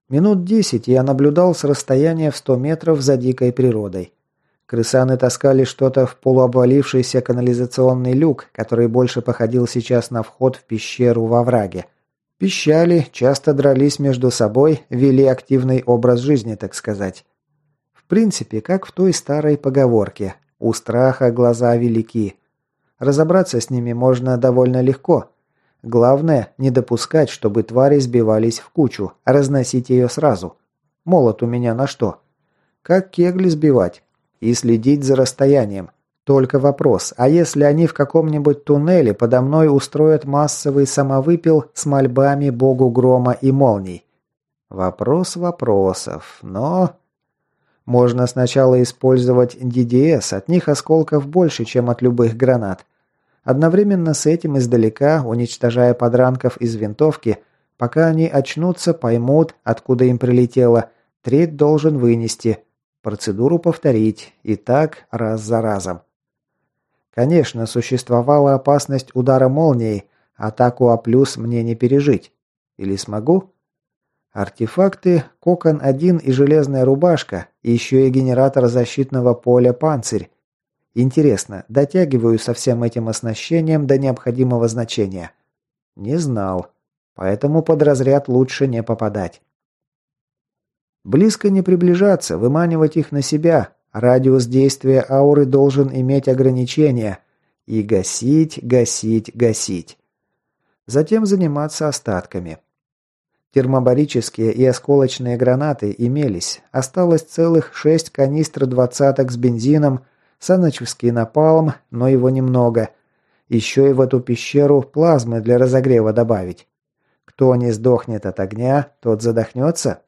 Минут 10 я наблюдал с расстояния в 100 метров за дикой природой. Крысаны таскали что-то в полуобвалившийся канализационный люк, который больше походил сейчас на вход в пещеру во враге. Пищали, часто дрались между собой, вели активный образ жизни, так сказать. В принципе, как в той старой поговорке «У страха глаза велики». Разобраться с ними можно довольно легко. Главное, не допускать, чтобы твари сбивались в кучу, а разносить ее сразу. Молот у меня на что? Как кегли сбивать? И следить за расстоянием. Только вопрос, а если они в каком-нибудь туннеле подо мной устроят массовый самовыпил с мольбами богу грома и молний? Вопрос вопросов, но... Можно сначала использовать DDS, от них осколков больше, чем от любых гранат. Одновременно с этим издалека, уничтожая подранков из винтовки, пока они очнутся, поймут, откуда им прилетело, треть должен вынести. Процедуру повторить, и так раз за разом. Конечно, существовала опасность удара молнией, атаку А+ мне не пережить. Или смогу? Артефакты, кокон-1 и железная рубашка, и еще и генератор защитного поля «Панцирь». Интересно, дотягиваю со всем этим оснащением до необходимого значения? Не знал. Поэтому под разряд лучше не попадать. Близко не приближаться, выманивать их на себя. Радиус действия ауры должен иметь ограничения. И гасить, гасить, гасить. Затем заниматься остатками. Термобарические и осколочные гранаты имелись. Осталось целых 6 канистр двадцаток с бензином, саночевский напалм, но его немного. Еще и в эту пещеру плазмы для разогрева добавить. Кто не сдохнет от огня, тот задохнется.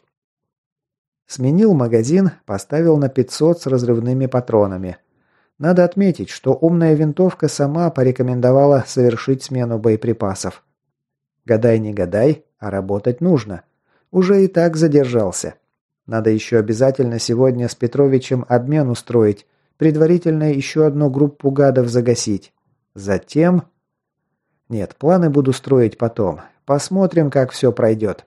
Сменил магазин, поставил на 500 с разрывными патронами. Надо отметить, что умная винтовка сама порекомендовала совершить смену боеприпасов. Гадай не гадай, а работать нужно. Уже и так задержался. Надо еще обязательно сегодня с Петровичем обмен устроить, предварительно еще одну группу гадов загасить. Затем... Нет, планы буду строить потом. Посмотрим, как все пройдет.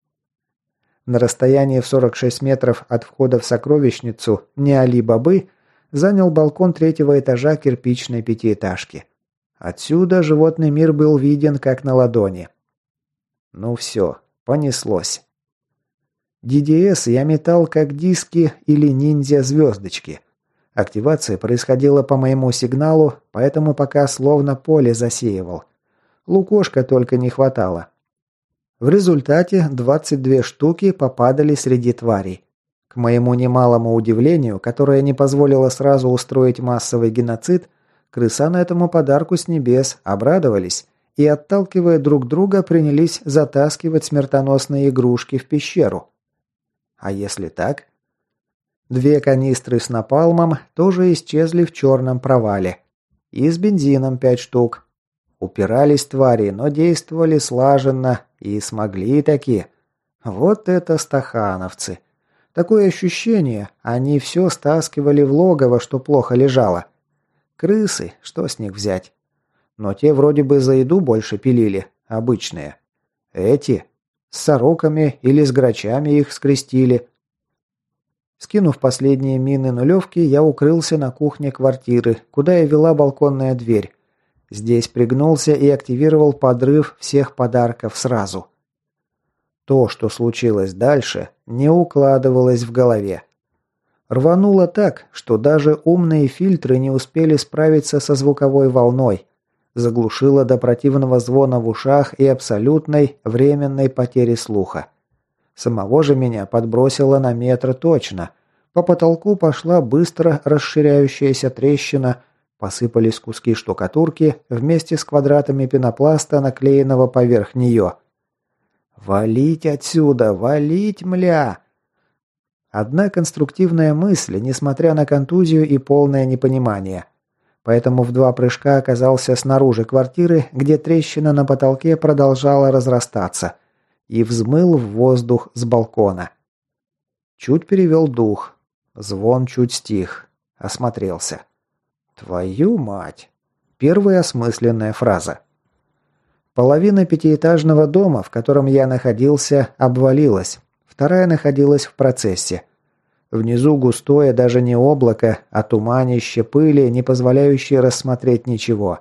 На расстоянии в 46 метров от входа в сокровищницу не Али-Бабы занял балкон 3-го этажа кирпичной пятиэтажки. Отсюда животный мир был виден как на ладони. Ну все, понеслось. DDS я метал как диски или ниндзя-звездочки. Активация происходила по моему сигналу, поэтому пока словно поле засеивал. Лукошка только не хватало. В результате 22 штуки попадали среди тварей. К моему немалому удивлению, которое не позволило сразу устроить массовый геноцид, крысаны этому подарку с небес обрадовались и, отталкивая друг друга, принялись затаскивать смертоносные игрушки в пещеру. А если так? 2 канистры с напалмом тоже исчезли в черном провале. И с бензином 5 штук. Упирались твари, но действовали слаженно и смогли таки. Вот это стахановцы. Такое ощущение, они все стаскивали в логово, что плохо лежало. Крысы, что с них взять? Но те вроде бы за еду больше пилили, обычные. Эти с сороками или с грачами их скрестили. Скинув последние мины нулевки, я укрылся на кухне квартиры, куда и вела балконная дверь. Здесь пригнулся и активировал подрыв всех подарков сразу. То, что случилось дальше, не укладывалось в голове. Рвануло так, что даже умные фильтры не успели справиться со звуковой волной. Заглушило до противного звона в ушах и абсолютной временной потери слуха. Самого же меня подбросило на метр точно. По потолку пошла быстро расширяющаяся трещина, посыпались куски штукатурки вместе с квадратами пенопласта, наклеенного поверх нее. «Валить отсюда! Валить, мля!» Одна конструктивная мысль, несмотря на контузию и полное непонимание. Поэтому в 2 прыжка оказался снаружи квартиры, где трещина на потолке продолжала разрастаться, и взмыл в воздух с балкона. Чуть перевел дух. Звон чуть стих. Осмотрелся. «Твою мать!» Первая осмысленная фраза. Половина 5-этажного дома, в котором я находился, обвалилась. вторая находилась в процессе. Внизу густое даже не облако, а туманище пыли, не позволяющее рассмотреть ничего.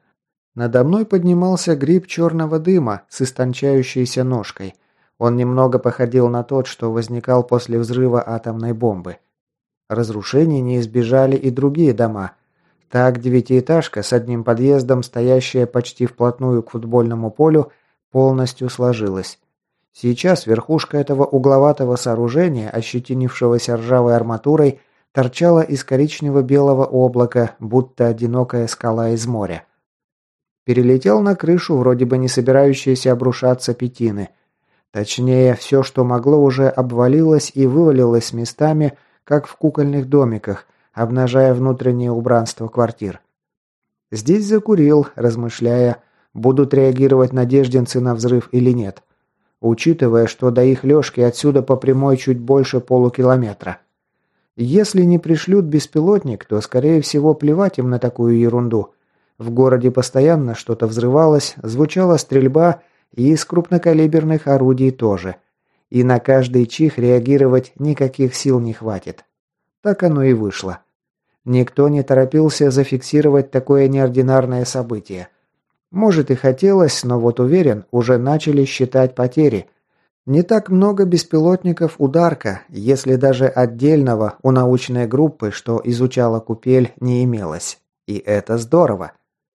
Надо мной поднимался гриб черного дыма с истончающейся ножкой. Он немного походил на тот, что возникал после взрыва атомной бомбы. Разрушений не избежали и другие дома. Так, девятиэтажка с одним подъездом, стоящая почти вплотную к футбольному полю, полностью сложилась. Сейчас верхушка этого угловатого сооружения, ощетинившегося ржавой арматурой, торчала из коричнево-белого облака, будто одинокая скала из моря. Перелетел на крышу, вроде бы не собирающиеся обрушаться пятины. Точнее, все, что могло, уже обвалилось и вывалилось местами, как в кукольных домиках, обнажая внутреннее убранство квартир. Здесь закурил, размышляя, будут реагировать надежденцы на взрыв или нет. Учитывая, что до их лёжки отсюда по прямой чуть больше полукилометра. Если не пришлют беспилотник, то, скорее всего, плевать им на такую ерунду. В городе постоянно что-то взрывалось, звучала стрельба, и из крупнокалиберных орудий тоже. И на каждый чих реагировать никаких сил не хватит. Так оно и вышло. Никто не торопился зафиксировать такое неординарное событие. Может и хотелось, но вот уверен, уже начали считать потери. Не так много беспилотников «Ударка», если даже отдельного у научной группы, что изучала купель, не имелось. И это здорово.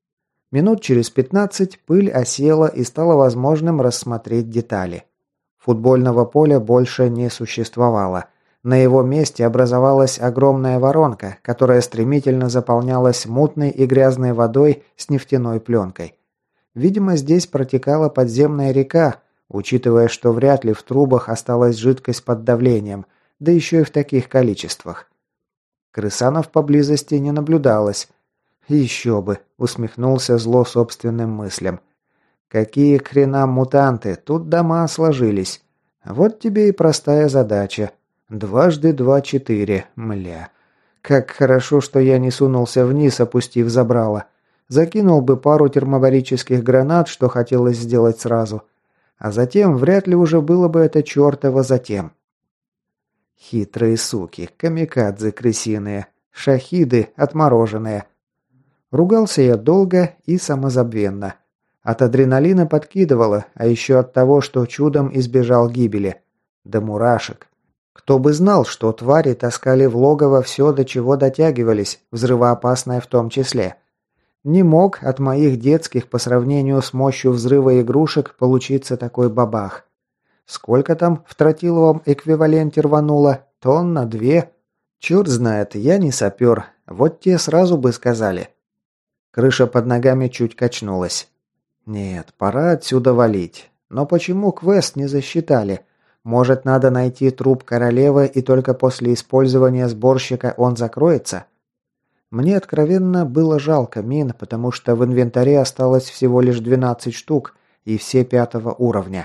Минут через 15 пыль осела и стало возможным рассмотреть детали. Футбольного поля больше не существовало. На его месте образовалась огромная воронка, которая стремительно заполнялась мутной и грязной водой с нефтяной пленкой. Видимо, здесь протекала подземная река, учитывая, что вряд ли в трубах осталась жидкость под давлением, да еще и в таких количествах. Крысанов поблизости не наблюдалось. «Еще бы!» – усмехнулся зло собственным мыслям. «Какие к хренам мутанты, тут дома сложились. Вот тебе и простая задача. 2 × 2 = 4, мля. Как хорошо, что я не сунулся вниз, опустив забрало. Закинул бы пару термобарических гранат, что хотелось сделать сразу. А затем вряд ли уже было бы это чертово затем. Хитрые суки, камикадзе крысиные, шахиды отмороженные». Ругался я долго и самозабвенно. От адреналина подкидывало, а еще от того, что чудом избежал гибели. До мурашек. Кто бы знал, что твари таскали в логово все, до чего дотягивались, взрывоопасное в том числе. Не мог от моих детских по сравнению с мощью взрыва игрушек получиться такой бабах. Сколько там в тротиловом эквиваленте рвануло? 2 тонны? Черт знает, я не сапер. Вот те сразу бы сказали. Крыша под ногами чуть качнулась. Нет, пора отсюда валить. Но почему квест не засчитали? Может, надо найти труп королевы, и только после использования сборщика он закроется? Мне откровенно было жалко мин, потому что в инвентаре осталось всего лишь 12 штук, и все 5-го уровня.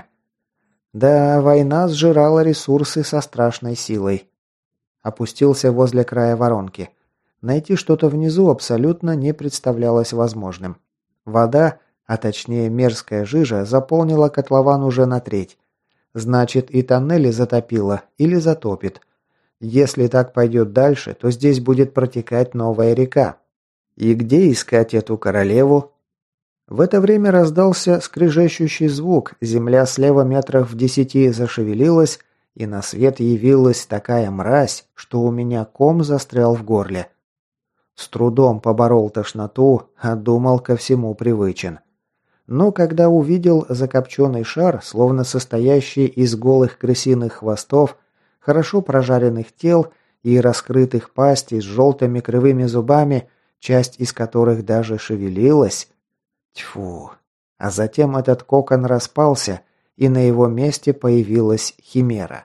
Да, война сжирала ресурсы со страшной силой. Опустился возле края воронки. Найти что-то внизу абсолютно не представлялось возможным. Вода, а точнее мерзкая жижа, заполнила котлован уже на треть. Значит, и тоннели затопило или затопит. Если так пойдет дальше, то здесь будет протекать новая река. И где искать эту королеву? В это время раздался скрежещущий звук, земля слева метрах в 10 зашевелилась, и на свет явилась такая мразь, что у меня ком застрял в горле. С трудом поборол тошноту, а думал, ко всему привычен. Но когда увидел закопченный шар, словно состоящий из голых крысиных хвостов, хорошо прожаренных тел и раскрытых пастей с желтыми кривыми зубами, часть из которых даже шевелилась. Тьфу. А затем этот кокон распался, и на его месте появилась химера.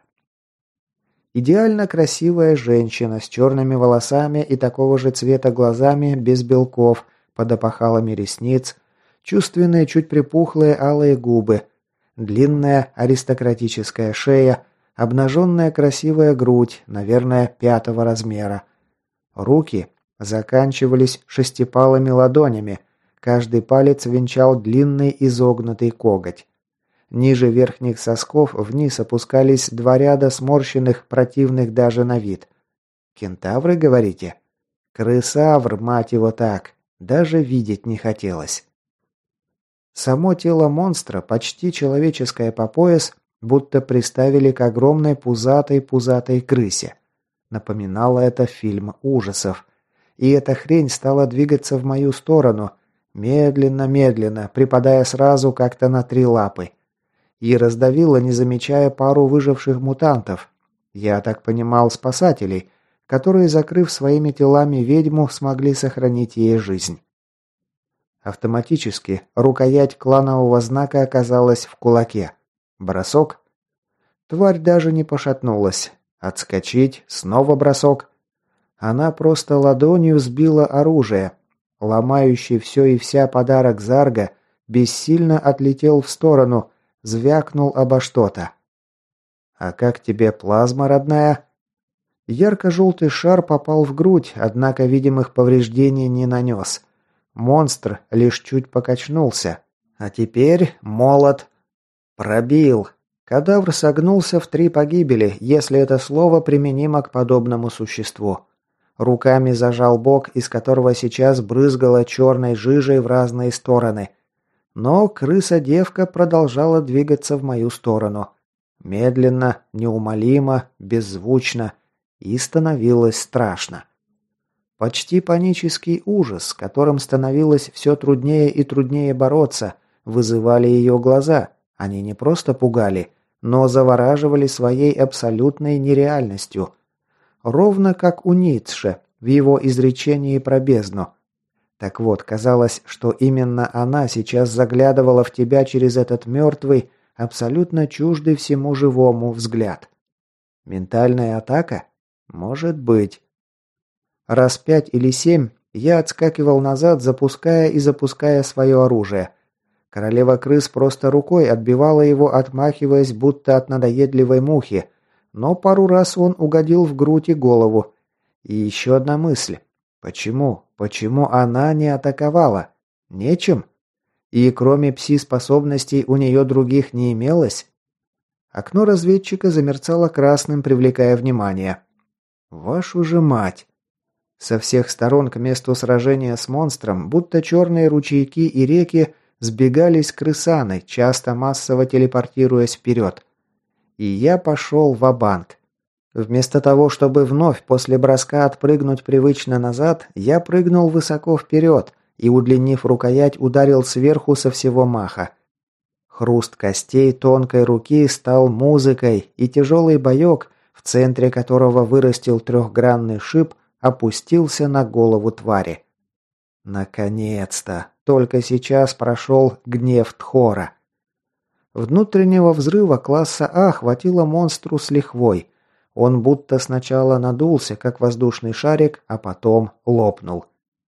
Идеально красивая женщина с черными волосами и такого же цвета глазами без белков, под опахалами ресниц, чувственные, чуть припухлые алые губы, длинная аристократическая шея, обнаженная красивая грудь, наверное, 5-го размера. Руки заканчивались шестипалыми ладонями, каждый палец венчал длинный изогнутый коготь. Ниже верхних сосков вниз опускались два ряда сморщенных, противных даже на вид. Кентавры, говорите? Крысавр, мать его так. Даже видеть не хотелось. Само тело монстра, почти человеческое по пояс, будто приставили к огромной пузатой крысе. Напоминало это фильм ужасов. И эта хрень стала двигаться в мою сторону, медленно, припадая сразу как-то на 3 лапы. И раздавила, не замечая пару выживших мутантов. Я так понимал, спасателей, которые, закрыв своими телами ведьму, смогли сохранить ей жизнь. Автоматически рукоять кланового знака оказалась в кулаке. Бросок. Тварь даже не пошатнулась. Отскочить, снова бросок. Она просто ладонью сбила оружие. Ломающий все и вся подарок Зарга бессильно отлетел в сторону, звякнул обо что-то. «А как тебе плазма, родная?» Ярко-желтый шар попал в грудь, однако видимых повреждений не нанес. Монстр лишь чуть покачнулся. А теперь молот. Пробил. Кадавр согнулся в 3 погибели, если это слово применимо к подобному существу. Руками зажал бок, из которого сейчас брызгало черной жижей в разные стороны. Но крыса-девка продолжала двигаться в мою сторону. Медленно, неумолимо, беззвучно. И становилось страшно. Почти панический ужас, которым становилось все труднее и труднее бороться, вызывали ее глаза. Они не просто пугали, но завораживали своей абсолютной нереальностью. Ровно как у Ницше в его изречении про бездну. Так вот, казалось, что именно она сейчас заглядывала в тебя через этот мертвый, абсолютно чуждый всему живому взгляд. Ментальная атака? Может быть. Раз 5 или 7 я отскакивал назад, запуская и запуская свое оружие. Королева крыс просто рукой отбивала его, отмахиваясь, будто от надоедливой мухи, но пару раз он угодил в грудь и голову. И еще одна мысль. Почему? Почему она не атаковала? Нечем? И кроме пси-способностей у нее других не имелось? Окно разведчика замерцало красным, привлекая внимание. Вашу же мать! Со всех сторон к месту сражения с монстром, будто черные ручейки и реки, сбегались крысаны, часто массово телепортируясь вперед. И я пошел ва-банк. Вместо того, чтобы вновь после броска отпрыгнуть привычно назад, я прыгнул высоко вперед и, удлинив рукоять, ударил сверху со всего маха. Хруст костей тонкой руки стал музыкой, и тяжелый боек, в центре которого вырастил 3-гранный шип, опустился на голову твари. Наконец-то! Только сейчас прошел гнев Тхора. Внутреннего взрыва класса А хватило монстру с лихвой. Он будто сначала надулся, как воздушный шарик, а потом лопнул.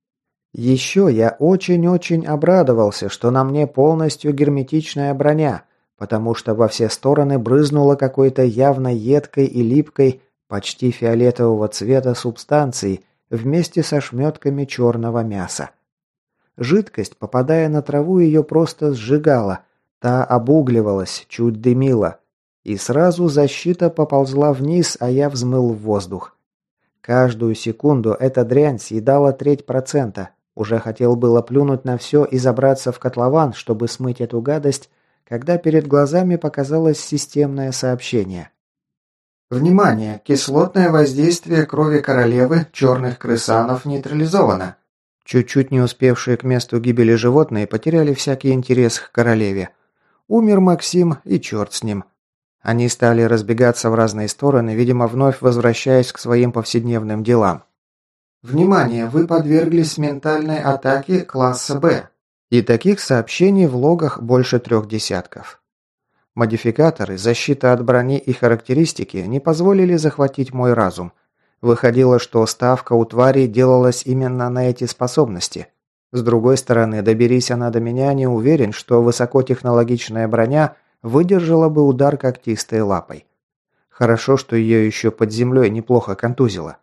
Еще я очень-очень обрадовался, что на мне полностью герметичная броня, потому что во все стороны брызнуло какой-то явно едкой и липкой, почти фиолетового цвета субстанцией вместе со шметками черного мяса. Жидкость, попадая на траву, ее просто сжигала, та обугливалась, чуть дымила. И сразу защита поползла вниз, а я взмыл в воздух. Каждую секунду эта дрянь съедала 0,3%. Уже хотел было плюнуть на все и забраться в котлован, чтобы смыть эту гадость, когда перед глазами показалось системное сообщение. Внимание! Кислотное воздействие крови королевы черных крысанов нейтрализовано. Чуть-чуть не успевшие к месту гибели животные потеряли всякий интерес к королеве. Умер Максим, и черт с ним. Они стали разбегаться в разные стороны, видимо, вновь возвращаясь к своим повседневным делам. Внимание! Вы подверглись ментальной атаке класса Б. И таких сообщений в логах больше 3 десятков. Модификаторы, защита от брони и характеристики не позволили захватить мой разум. Выходило, что ставка у твари делалась именно на эти способности. С другой стороны, доберись она до меня, не уверен, что высокотехнологичная броня выдержала бы удар когтистой лапой. Хорошо, что ее еще под землей неплохо контузило.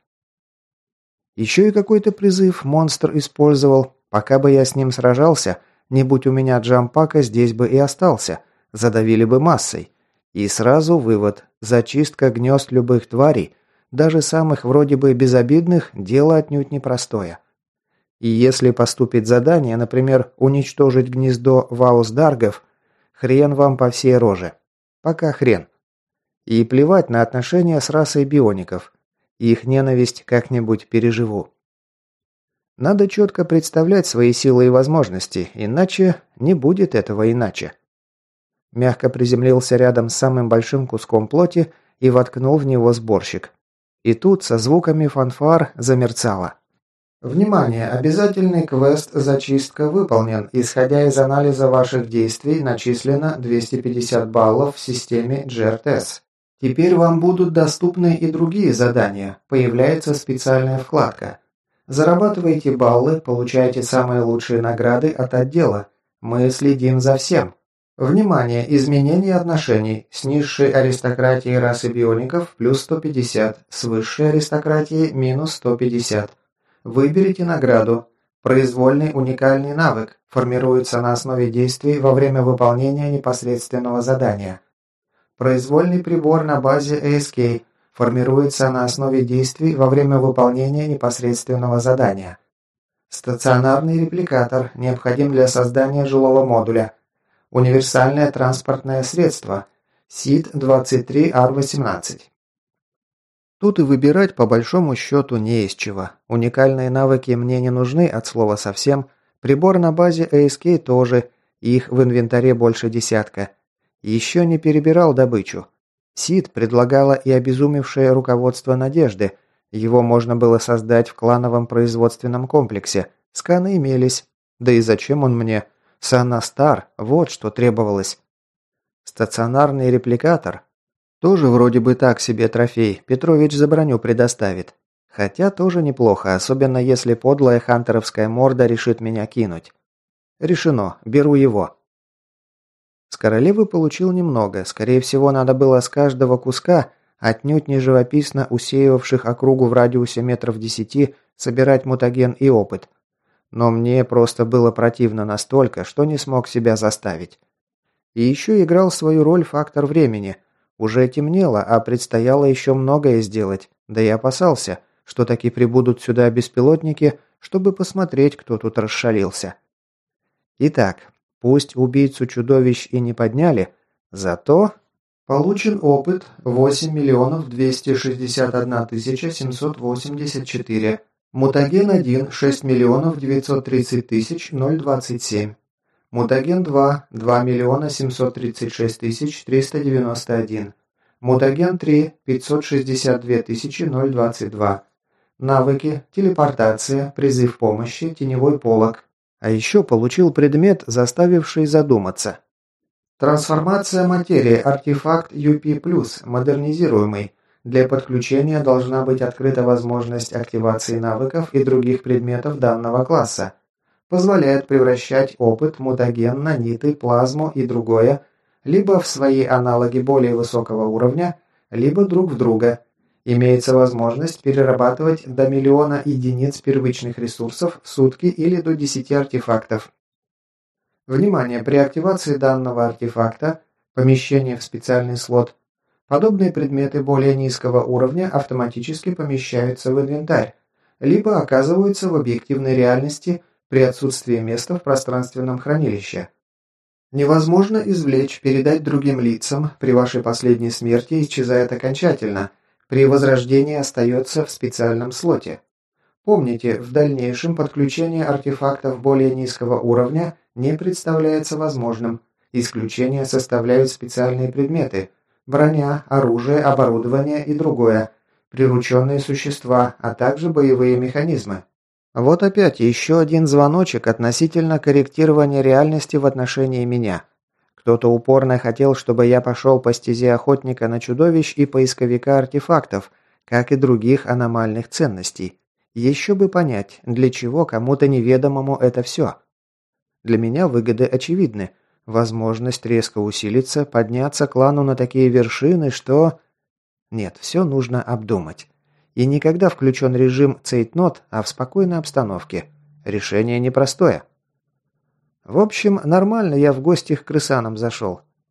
Еще и какой-то призыв монстр использовал. Пока бы я с ним сражался, не будь у меня джампака, здесь бы и остался. задавили бы массой. И сразу вывод – зачистка гнезд любых тварей, даже самых вроде бы безобидных, дело отнюдь непростое. И если поступит задание, например, уничтожить гнездо ваус-даргов, хрен вам по всей роже. Пока хрен. И плевать на отношения с расой биоников. Их ненависть как-нибудь переживу. Надо четко представлять свои силы и возможности, иначе не будет этого иначе. Мягко приземлился рядом с самым большим куском плоти и воткнул в него сборщик. И тут со звуками фанфар замерцало. Внимание! Обязательный квест «Зачистка» выполнен. Исходя из анализа ваших действий, начислено 250 баллов в системе GRTS. Теперь вам будут доступны и другие задания. Появляется специальная вкладка. Зарабатываете баллы, получаете самые лучшие награды от отдела. Мы следим за всем. Внимание! Изменение отношений. С низшей аристократией расы биоников плюс 150, с высшей аристократией минус 150. Выберите награду. Произвольный уникальный навык. Формируется на основе действий во время выполнения непосредственного задания. Произвольный прибор на базе ASK. Формируется на основе действий во время выполнения непосредственного задания. Стационарный репликатор. Необходим для создания жилого модуля. Универсальное транспортное средство. СИД-23R18. Тут и выбирать по большому счету не из чего. Уникальные навыки мне не нужны от слова совсем. Прибор на базе ASK тоже. Их в инвентаре больше десятка. Еще не перебирал добычу. СИД предлагало и обезумевшее руководство Надежды. Его можно было создать в клановом производственном комплексе. Сканы имелись. Да и зачем он мне? Санастар, вот что требовалось. Стационарный репликатор. Тоже вроде бы так себе трофей. Петрович за броню предоставит. Хотя тоже неплохо, особенно если подлая хантеровская морда решит меня кинуть. Решено, беру его. С королевы получил немного. Скорее всего, надо было с каждого куска, отнюдь не живописно усеивавших округу в радиусе метров 10, собирать мутаген и опыт. Но мне просто было противно настолько, что не смог себя заставить. И еще играл свою роль фактор времени. Уже темнело, а предстояло еще многое сделать. Да и опасался, что таки прибудут сюда беспилотники, чтобы посмотреть, кто тут расшалился. Итак, пусть убийцу чудовищ и не подняли, зато получен опыт 8 261 784. Мутаген 1 – 6 930 027. Мутаген 2 – 2 736 391. Мутаген 3 – 562 022. Навыки, телепортация, призыв помощи, теневой полог. А еще получил предмет, заставивший задуматься. Трансформация материи, артефакт UP+, модернизируемый. Для подключения должна быть открыта возможность активации навыков и других предметов данного класса. Позволяет превращать опыт, мутаген, наниты, плазму и другое либо в свои аналоги более высокого уровня, либо друг в друга. Имеется возможность перерабатывать до 1 000 000 единиц первичных ресурсов в сутки или до 10 артефактов. Внимание! При активации данного артефакта, помещение в специальный слот, подобные предметы более низкого уровня автоматически помещаются в инвентарь, либо оказываются в объективной реальности при отсутствии места в пространственном хранилище. Невозможно извлечь, передать другим лицам, при вашей последней смерти исчезает окончательно, при возрождении остается в специальном слоте. Помните, в дальнейшем подключение артефактов более низкого уровня не представляется возможным, исключение составляют специальные предметы – броня, оружие, оборудование и другое, прирученные существа, а также боевые механизмы. Вот опять еще один звоночек относительно корректирования реальности в отношении меня. Кто-то упорно хотел, чтобы я пошел по стезе охотника на чудовищ и поисковика артефактов, как и других аномальных ценностей. Еще бы понять, для чего кому-то неведомому это все. Для меня выгоды очевидны. Возможность резко усилиться, подняться клану на такие вершины, что... Нет, все нужно обдумать. И никогда включен режим цейтнот, а в спокойной обстановке. Решение непростое. В общем, нормально я в гости к крысанам зашел.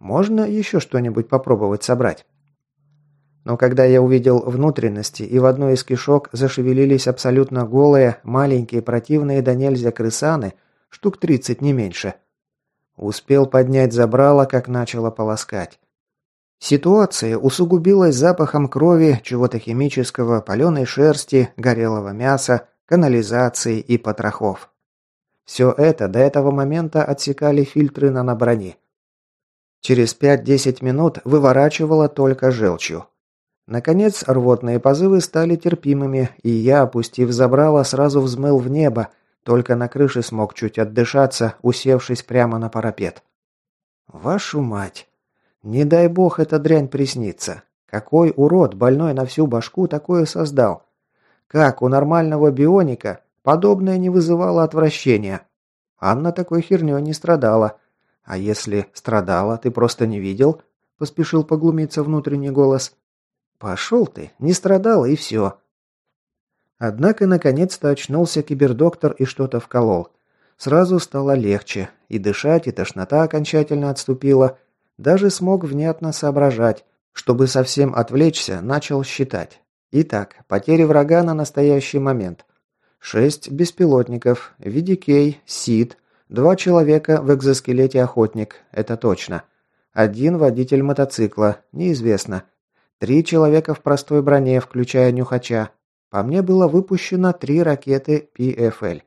Можно еще что-нибудь попробовать собрать? Но когда я увидел внутренности, и в одной из кишок зашевелились абсолютно голые, маленькие, противные до нельзя крысаны, штук 30 не меньше. Успел поднять забрало, как начало полоскать. Ситуация усугубилась запахом крови, чего-то химического, паленой шерсти, горелого мяса, канализации и потрохов. Все это до этого момента отсекали фильтры наноброни. Через 5-10 минут выворачивало только желчью. Наконец, рвотные позывы стали терпимыми, и я, опустив забрало, сразу взмыл в небо, только на крыше смог чуть отдышаться, усевшись прямо на парапет. Вашу мать! Не дай бог эта дрянь приснится. Какой урод, больной на всю башку, такое создал? Как у нормального бионика подобное не вызывало отвращения? Анна такой херней не страдала. А если страдала, ты просто не видел? Поспешил поглумиться внутренний голос. Пошел ты, не страдала и все. Однако наконец-то очнулся кибердоктор и что-то вколол. Сразу стало легче, и дышать, и тошнота окончательно отступила. Даже смог внятно соображать. Чтобы совсем отвлечься, начал считать. Итак, потери врага на настоящий момент. 6 беспилотников, VDK, СИД, 2 человека в экзоскелете охотник, это точно. 1 водитель мотоцикла, неизвестно. 3 человека в простой броне, включая нюхача. По мне было выпущено 3 ракеты PFL.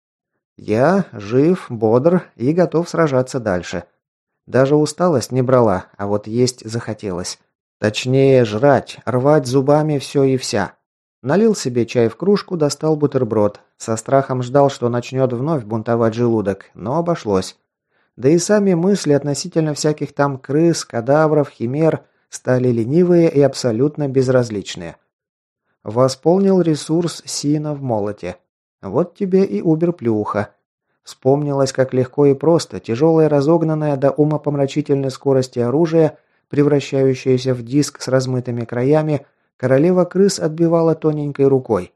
Я жив, бодр и готов сражаться дальше. Даже усталость не брала, а вот есть захотелось. Точнее, жрать, рвать зубами все и вся. Налил себе чай в кружку, достал бутерброд. Со страхом ждал, что начнет вновь бунтовать желудок, но обошлось. Да и сами мысли относительно всяких там крыс, кадавров, химер стали ленивые и абсолютно безразличные. Восполнил ресурс Сина в молоте. Вот тебе и убер-плюха. Вспомнилось, как легко и просто тяжелое разогнанное до умопомрачительной скорости оружие, превращающееся в диск с размытыми краями, королева крыс отбивала тоненькой рукой.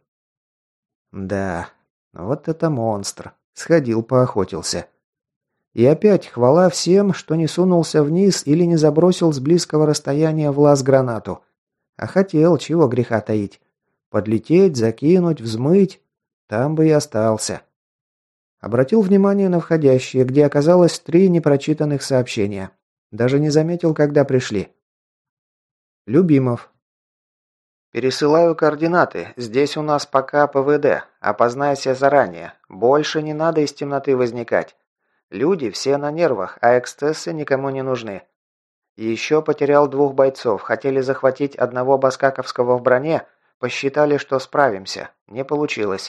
Да, вот это монстр. Сходил поохотился. И опять хвала всем, что не сунулся вниз или не забросил с близкого расстояния в лаз гранату. А хотел, чего греха таить. Подлететь, закинуть, взмыть. Там бы и остался. Обратил внимание на входящие, где оказалось 3 непрочитанных сообщения. Даже не заметил, когда пришли. Любимов. Пересылаю координаты. Здесь у нас пока ПВД. Опознайся заранее. Больше не надо из темноты возникать. Люди все на нервах, а эксцессы никому не нужны. Еще потерял 2 бойцов. Хотели захватить одного баскаковского в броне. Посчитали, что справимся. Не получилось.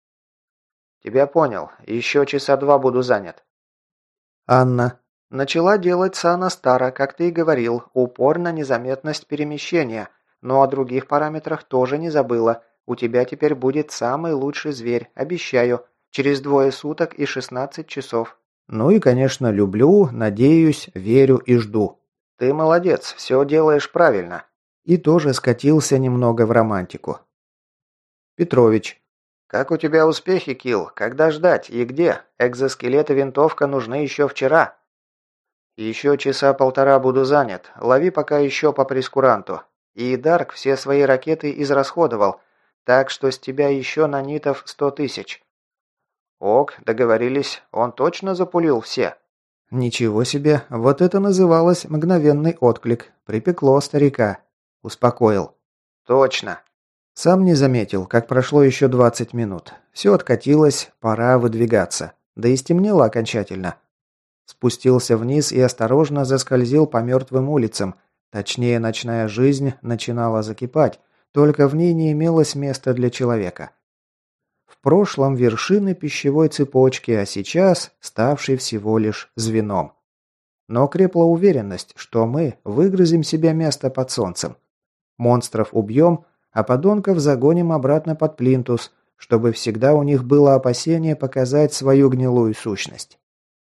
Тебя понял. Еще часа 2 буду занят. Анна. Начала делать Сана Стара, как ты и говорил. Упор на незаметность перемещения. Но о других параметрах тоже не забыла. У тебя теперь будет самый лучший зверь, обещаю. Через 2 суток и 16 часов. Ну и, конечно, люблю, надеюсь, верю и жду. Ты молодец, все делаешь правильно. И тоже скатился немного в романтику. Петрович. Как у тебя успехи, Килл? Когда ждать и где? Экзоскелет и винтовка нужны еще вчера. Еще часа 1,5 буду занят. Лови пока еще по прескуранту. И Дарк все свои ракеты израсходовал, так что с тебя еще нанитов 100 тысяч. Ок, договорились. Он точно запулил все? Ничего себе, вот это называлось мгновенный отклик. Припекло старика. Успокоил. Точно. Сам не заметил, как прошло еще 20 минут. Все откатилось, пора выдвигаться. Да и стемнело окончательно. Спустился вниз и осторожно заскользил по мертвым улицам. Точнее, ночная жизнь начинала закипать, только в ней не имелось места для человека. В прошлом вершины пищевой цепочки, а сейчас ставший всего лишь звеном. Но крепла уверенность, что мы выгрызем себе место под солнцем. Монстров убьем, а подонков загоним обратно под плинтус, чтобы всегда у них было опасение показать свою гнилую сущность.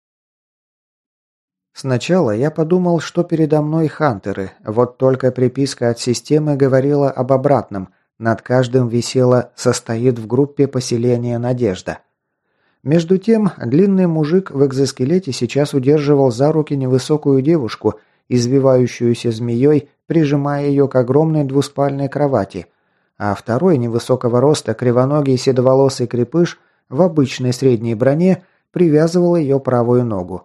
Сначала я подумал, что передо мной хантеры, вот только приписка от системы говорила об обратном. Над каждым висело «состоит в группе поселения Надежда». Между тем, длинный мужик в экзоскелете сейчас удерживал за руки невысокую девушку извивающуюся змеей, прижимая ее к огромной двуспальной кровати, а второй невысокого роста кривоногий седоволосый крепыш в обычной средней броне привязывал ее правую ногу.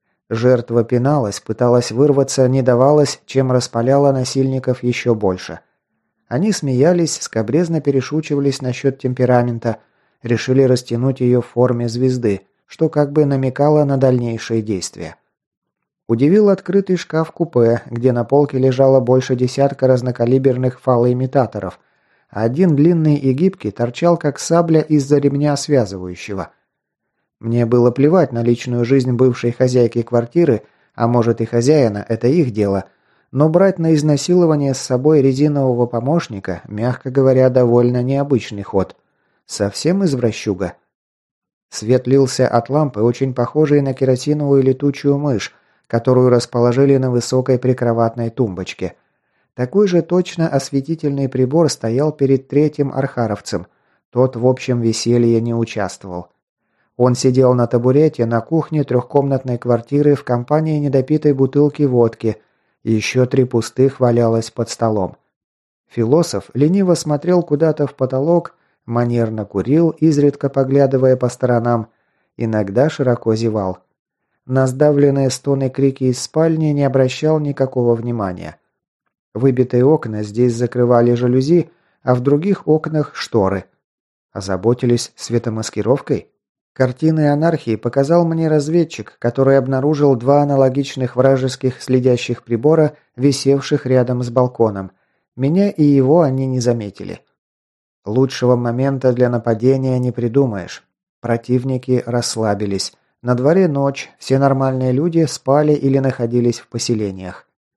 Жертва пиналась, пыталась вырваться, не давалась, чем распаляла насильников еще больше. Они смеялись, скабрезно перешучивались насчет темперамента, решили растянуть ее в форме звезды, что как бы намекало на дальнейшие действия. Удивил открытый шкаф-купе, где на полке лежало больше десятка разнокалиберных фалоимитаторов, а один длинный и гибкий торчал как сабля из-за ремня связывающего. Мне было плевать на личную жизнь бывшей хозяйки квартиры, а может и хозяина, это их дело, но брать на изнасилование с собой резинового помощника, мягко говоря, довольно необычный ход. Совсем извращуга. Свет лился от лампы, очень похожей на керосиновую летучую мышь, которую расположили на высокой прикроватной тумбочке. Такой же точно осветительный прибор стоял перед третьим архаровцем. Тот в общем веселье не участвовал. Он сидел на табурете на кухне трехкомнатной квартиры в компании недопитой бутылки водки, и еще 3 пустых валялось под столом. Философ лениво смотрел куда-то в потолок, манерно курил, изредка поглядывая по сторонам, иногда широко зевал. На сдавленные стоны крики из спальни не обращал никакого внимания. Выбитые окна здесь закрывали жалюзи, а в других окнах шторы. Озаботились светомаскировкой? Картины анархии показал мне разведчик, который обнаружил 2 аналогичных вражеских следящих прибора, висевших рядом с балконом. Меня и его они не заметили. Лучшего момента для нападения не придумаешь. Противники расслабились. На дворе ночь, все нормальные люди спали или находились в поселениях.